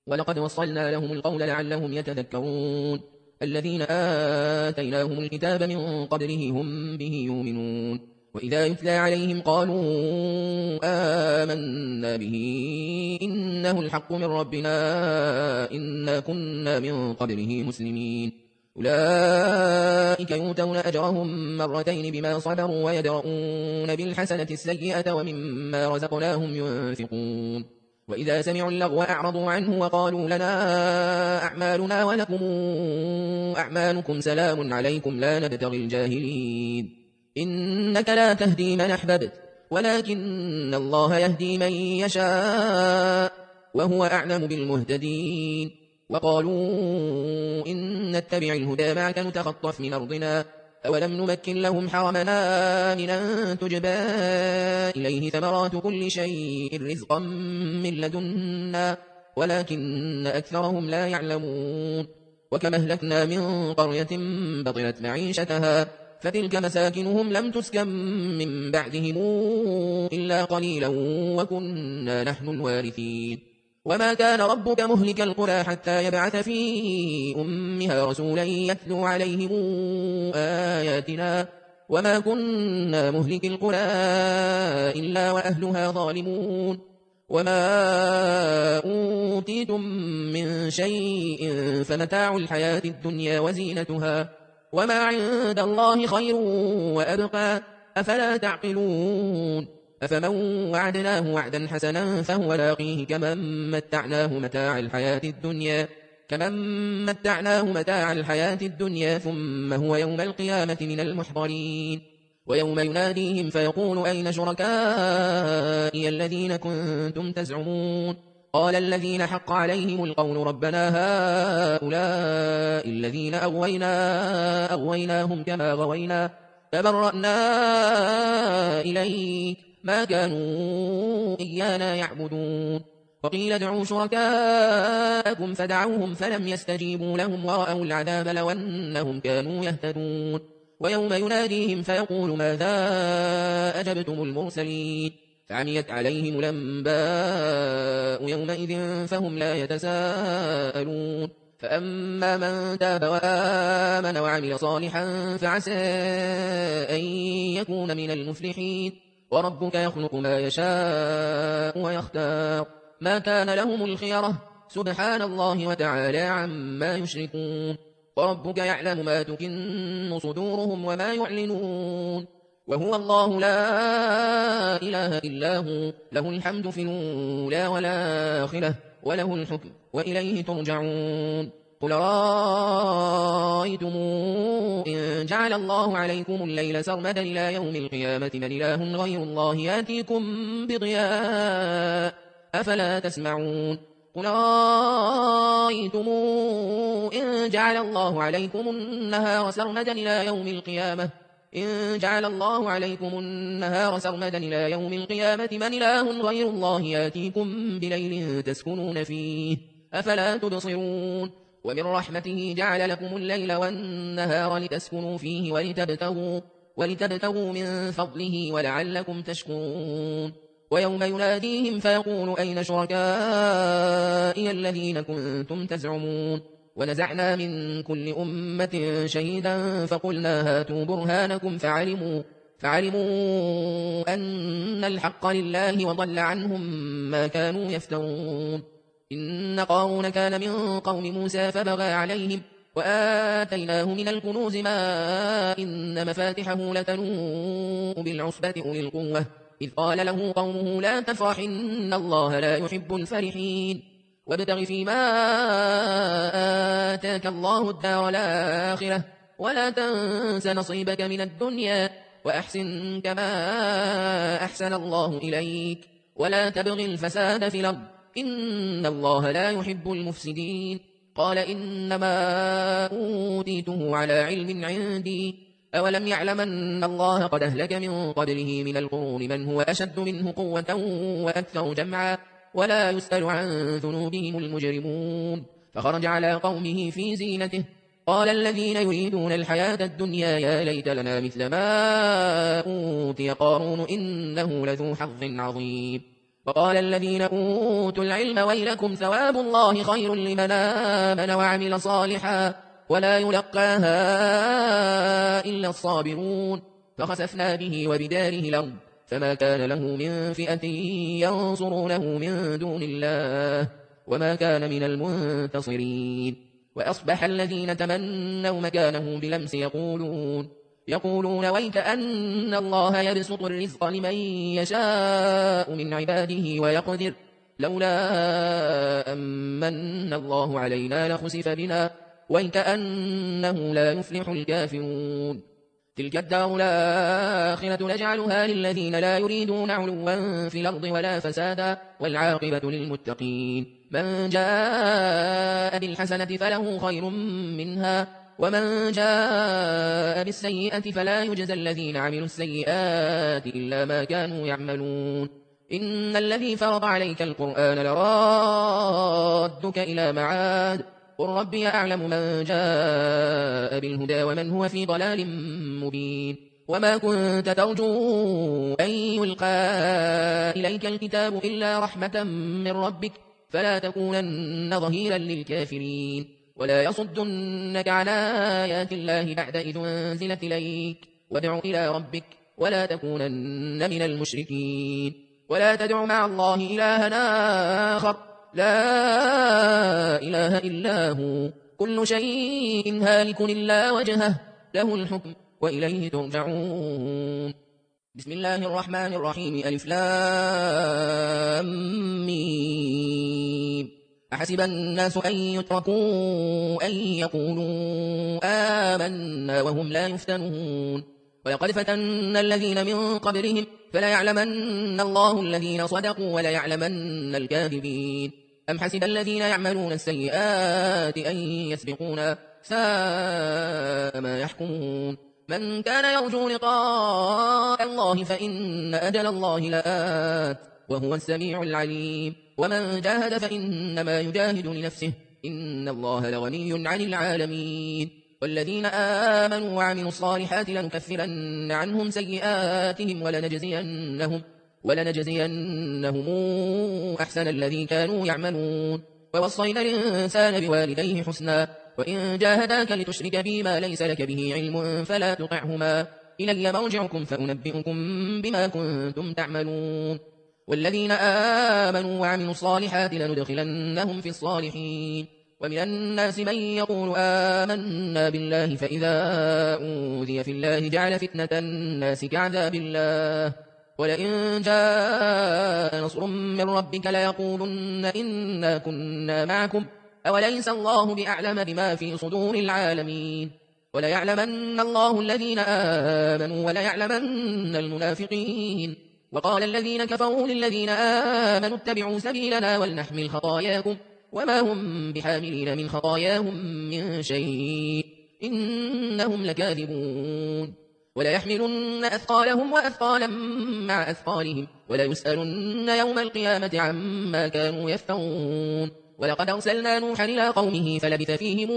ولقد وصلنا لهم القول لعلهم يتذكرون الذين آتيناهم الكتاب من قبله هم به يؤمنون وإذا يتلى عليهم قالوا آمنا به إنه الحق من ربنا إنا كنا من قبله مسلمين أولئك يؤتون أجرهم مرتين بما صبروا ويدرؤون بالحسنة السيئة ومما رزقناهم ينفقون وإذا سمعوا اللغو أعرضوا عنه وقالوا لنا أعمالنا ولكم أعمالكم سلام عليكم لا نبتغي الجاهلين إنك لا تهدي من أحببت ولكن الله يهدي من يشاء وهو أعلم بالمهتدين وقالوا إن نتبع الهدى معك نتخطف من أرضنا أولم نمكن لهم حرمنا آمنا تجبى إليه ثمرات كل شيء رزقا من لدنا ولكن أكثرهم لا يعلمون وكما أهلكنا من قرية بطلت معيشتها فتلك مساكنهم لم تسكن من بعدهم إلا قليلا وكنا نحن الوارثين وما كان ربك مهلك القرى حتى يبعث في أمها رسولا يتلو عليهم آياتنا وما كنا مهلك القرى إلا وأهلها ظالمون وما أوتيتم من شيء فمتاع الحياة الدنيا وزينتها وما عند الله خير وأبقى أفلا تعقلون أفمن وعدناه وعدا حسنا فهو لاقيه كمن متعناه متاع الحياة الدنيا ثم هو يوم القيامة من المحضرين ويوم يناديهم فيقول أين شركائي الذين كنتم تزعمون قال الذين حق عليهم القول ربنا هؤلاء الذين أغويناهم كما غوينا تبرأنا إليك ما كانوا إيانا يعبدون وقيل ادعوا شركاءكم فدعوهم فلم يستجيبوا لهم ورأوا العذاب لو أنهم كانوا يهتدون ويوم يناديهم فيقول ماذا أجبتم المرسلين فعميت عليهم الأنباء يومئذ فهم لا يتساءلون فأما من تاب وآمن وعمل صالحا فعسى أن يكون من المفلحين وربك يخلق ما يشاء ويختار ما كان لهم الخيرة سبحان الله وتعالى عما يشركون وربك يعلم ما تكن صدورهم وما يعلنون وهو الله لا إله إلا هو له الحمد في الأولى والآخرة وله الحكم وإليه ترجعون قل رأيتم إن جعل الله عليكم الليل سرمدا إلى يوم القيامة من إله غير الله يأتيكم بضياء أفلا تسمعون قل رأيتم إن جعل الله عليكم النهار سرمدا إلى يوم القيامة من إله غير الله يأتيكم بليل تسكنون فيه أفلا تبصرون ومن رحمته جعل لكم الليل والنهار لتسكنوا فيه ولتبتغوا من فضله ولعلكم تشكرون ويوم يناديهم فيقول أين شركائي الذين كنتم تزعمون ونزعنا من كل أمة شهيدا فقلنا هاتوا برهانكم فعلموا أن الحق لله وضل عنهم ما كانوا يفترون إن قارون كان من قوم موسى فبغى عليهم وآتيناه من الكنوز ما إن مفاتحه لتنوء بالعصبة أولي القوة إذ قال له قومه لا تفرح إن الله لا يحب الفرحين وابتغ فيما آتاك الله الدار الآخرة ولا تنس نصيبك من الدنيا وأحسن كما أحسن الله إليك ولا تبغ الفساد في الأرض إن الله لا يحب المفسدين قال إنما أوتيته على علم عندي أولم يعلم أن الله قد أهلك من قبله من القرون من هو أشد منه قوة وأكثر جمعا ولا يسأل عن ذنوبهم المجرمون فخرج على قومه في زينته قال الذين يريدون الحياة الدنيا يا ليت لنا مثل ما أوتي قارون إنه لذو حظ عظيم وقال الذين أوتوا العلم ويلكم ثواب الله خير لمن آمن وعمل صالحا ولا يلقاها إلا الصابرون فخسفنا به وبداره الأرض فما كان له من فئة ينصرونه من دون الله وما كان من المنتصرين وأصبح الذين تمنوا مكانه بلمس يقولون ويك أن الله يبسط الرزق لمن يشاء من عباده ويقدر لولا أمن الله علينا لخسف بنا ويك أنه لا يفلح الكافرون تلك الدار الآخرة نجعلها للذين لا يريدون علوا في الأرض ولا فسادا والعاقبة للمتقين من جاء بالحسنة فله خير منها ومن جاء بالسيئة فلا يجزى الذين عملوا السيئات إلا ما كانوا يعملون إن الذي فرض عليك القرآن لرادك إلى معاد قل ربي أعلم من جاء بالهدى ومن هو في ضلال مبين وما كنت ترجو أن يلقى إليك الكتاب إلا رحمة من ربك فلا تكونن ظهيرا للكافرين ولا يصدنك عن آيات الله بعد إذ أنزلت إليك وادع إلى ربك ولا تكونن من المشركين ولا تدع مع الله إلها آخر لا إله إلا هو كل شيء هالك إلا وجهه له الحكم وإليه ترجعون بسم الله الرحمن الرحيم ألف لام ميم أحسب الناس أن يتركوا أن يقولوا آمنا وهم لا يفتنون ولقد فتنا الذين من قبلهم فليعلمن الله الذين صدقوا وليعلمن الكاذبين أم حسب الذين يعملون السيئات أن يسبقونا ساء ما يحكمون من كان يرجو لقاء الله فإن أجل الله لآت وهو السميع العليم ومن جاهد فإنما يجاهد لنفسه إن الله لغني عن العالمين والذين آمنوا وعملوا الصالحات لنكفرن عنهم سيئاتهم ولنجزينهم أحسن الذي كانوا يعملون ووصينا الإنسان بوالديه حسنا وإن جاهداك لتشرك بي ما ليس لك به علم فلا تطعهما إلي مرجعكم فأنبئكم بما كنتم تعملون والذين آمنوا وعملوا الصالحات لندخلنهم في الصالحين ومن الناس من يقول آمنا بالله فإذا أوذي في الله جعل فتنة الناس كعذاب الله ولئن جاء نصر من ربك ليقولن إنا كنا معكم أوليس الله بأعلم بما في صدور العالمين وليعلمن الله الذين آمنوا وليعلمن المنافقين وقال الذين كفروا للذين آمنوا اتبعوا سبيلنا ولنحمل خطاياكم وما هم بحاملين من خطاياهم من شيء إنهم لكاذبون وليحملن أثقالهم وأثقالا مع أثقالهم وليسألن يوم القيامة عما كانوا يفترون ولقد أرسلنا نوحا إلى قومه فلبث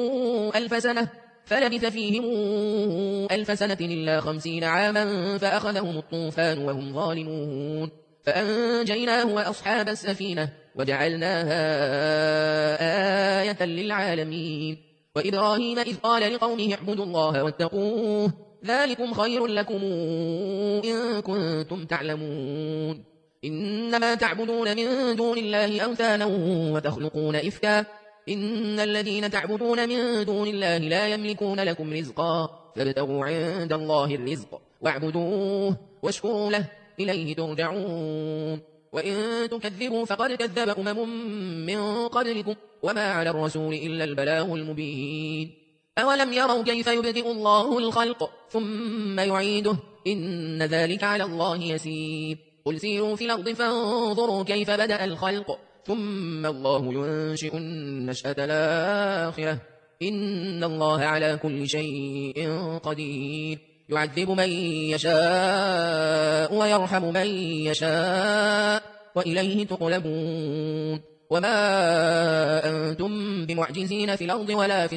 فيهم ألف سنة إلا 50 عاما فأخذهم الطوفان وهم ظالمون فأنجيناه وأصحاب السفينة وجعلناها آية للعالمين وإبراهيم إذ قال لقومه اعبدوا الله واتقوه ذلكم خير لكم إن كنتم تعلمون إنما تعبدون من دون الله أوثانا وتخلقون إفكا إن الذين تعبدون من دون الله لا يملكون لكم رزقا فابتغوا عند الله الرزق واعبدوه واشكروا له إليه ترجعون وإن تكذبوا فقد كذب من قبلكم وما على الرسول إلا البلاغ المبين أولم يروا كيف يبدئ الله الخلق ثم يعيده إن ذلك على الله يسير قل سيروا في الأرض فانظروا كيف بدأ الخلق ثم الله ينشئ النشأة الآخرة إن الله على كل شيء قدير يعذب من يشاء ويرحم من يشاء وإليه تقلبون وما أنتم بمعجزين في الأرض ولا في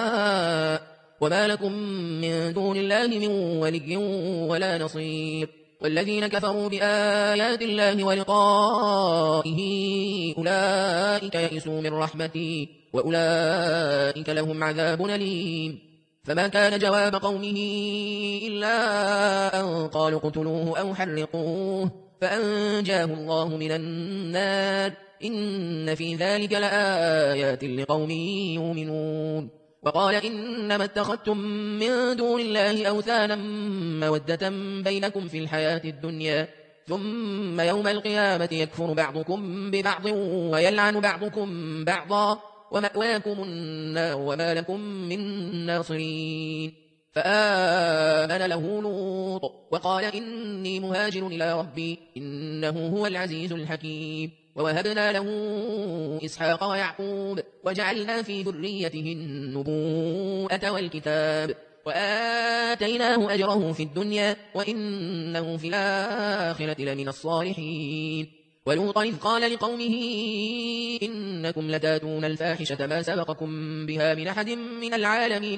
السماء وما لكم من دون الله من ولي ولا نصير والذين كفروا بآيات الله ولقائه أولئك يئسوا من رحمتي وأولئك لهم عذاب أليم. فما كان جواب قومه إلا أن قالوا اقتلوه أو حرقوه فأنجاه الله من النار إن في ذلك لآيات لقوم يؤمنون. وقال إنما اتخذتم من دون الله أوثانا مودة بينكم في الحياة الدنيا ثم يوم القيامة يكفر بعضكم ببعض ويلعن بعضكم بعضا ومأواكم النار وما لكم من ناصرين. فآمن له لوط وقال إني مهاجر إلى ربي إنه هو العزيز الحكيم. ووهبنا له إسحاق ويعقوب وجعلنا في ذريته النبوءة والكتاب وآتيناه أجره في الدنيا وإنه في الآخرة لمن الصالحين. ولوطا إذ قال لقومه إنكم لتاتون الفاحشة ما سبقكم بها من أحد من العالمين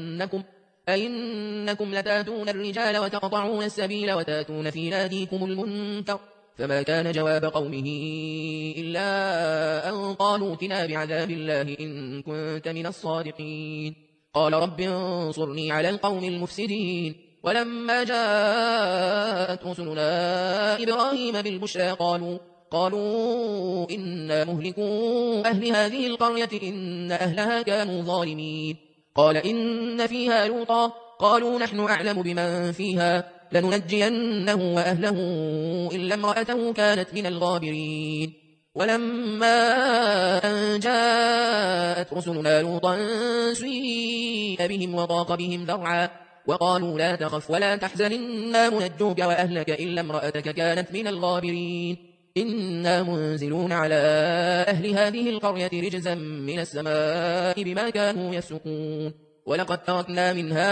أئنكم لتاتون الرجال وتقطعون السبيل وتاتون في ناديكم المنكر. فما كان جواب قومه إلا أن قالوا ائتنا بعذاب الله إن كنت من الصادقين. قال رب انصرني على القوم المفسدين. ولما جاءت رسلنا إبراهيم بالبشرى قالوا إنا مهلكوا أهل هذه القرية إن أهلها كانوا ظالمين. قال إن فيها لوطا قالوا نحن أعلم بمن فيها لننجينه وأهله إلا امرأته كانت من الغابرين. ولما أن جاءت رسلنا لوطا سيء بهم وضاق بهم ذرعا وقالوا لا تخف ولا تحزن إنا منجوك وأهلك إلا امرأتك كانت من الغابرين إنا منزلون على أهل هذه القرية رجزا من السماء بما كانوا يفسقون. ولقد تركنا منها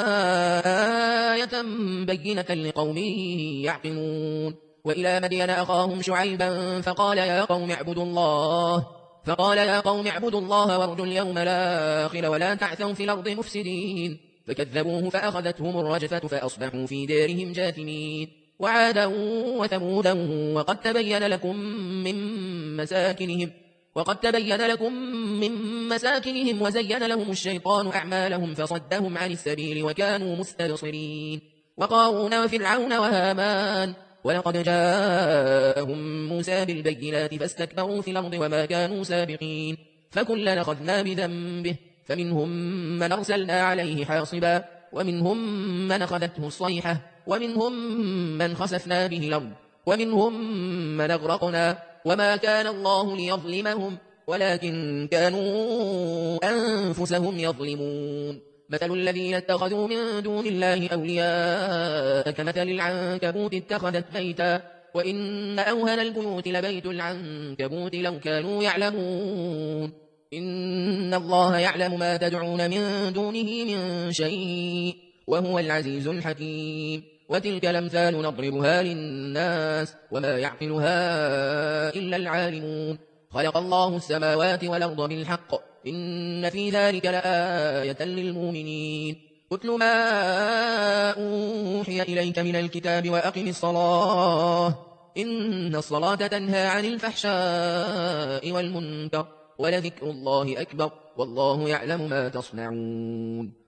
آية بينة لقوم يعقلون. وإلى مدين أخاهم شعيبا فقال يا قوم اعبدوا الله وارجوا اليوم الآخر ولا تعثوا في الأرض مفسدين. فكذبوه فأخذتهم الرجفة فأصبحوا في دارهم جاثمين. وعادا وثمودا وقد تبين لكم من مساكنهم وزين لهم الشيطان أعمالهم فصدهم عن السبيل وكانوا مستبصرين. وقارون وفرعون وهامان ولقد جاءهم موسى بالبينات فاستكبروا في الأرض وما كانوا سابقين. فكلنا أخذنا بذنبه فمنهم من أرسلنا عليه حاصبا ومنهم من أخذته الصيحة ومنهم من خسفنا به الأرض ومنهم من أغرقنا وما كان الله ليظلمهم ولكن كانوا أنفسهم يظلمون. مثل الذين اتخذوا من دون الله أولياء كمثل العنكبوت اتخذت بيتا وإن أوهن البيوت لبيت العنكبوت لو كانوا يعلمون. إن الله يعلم ما تدعون من دونه من شيء وهو العزيز الحكيم. وتلك الأمثال نضربها للناس وما يعقلها إلا العالمون. خلق الله السماوات والأرض بالحق إن في ذلك لآية للمؤمنين. اتل ما أوحي إليك من الكتاب وأقم الصلاة إن الصلاة تنهى عن الفحشاء والمنكر ولذكر الله أكبر والله يعلم ما تصنعون.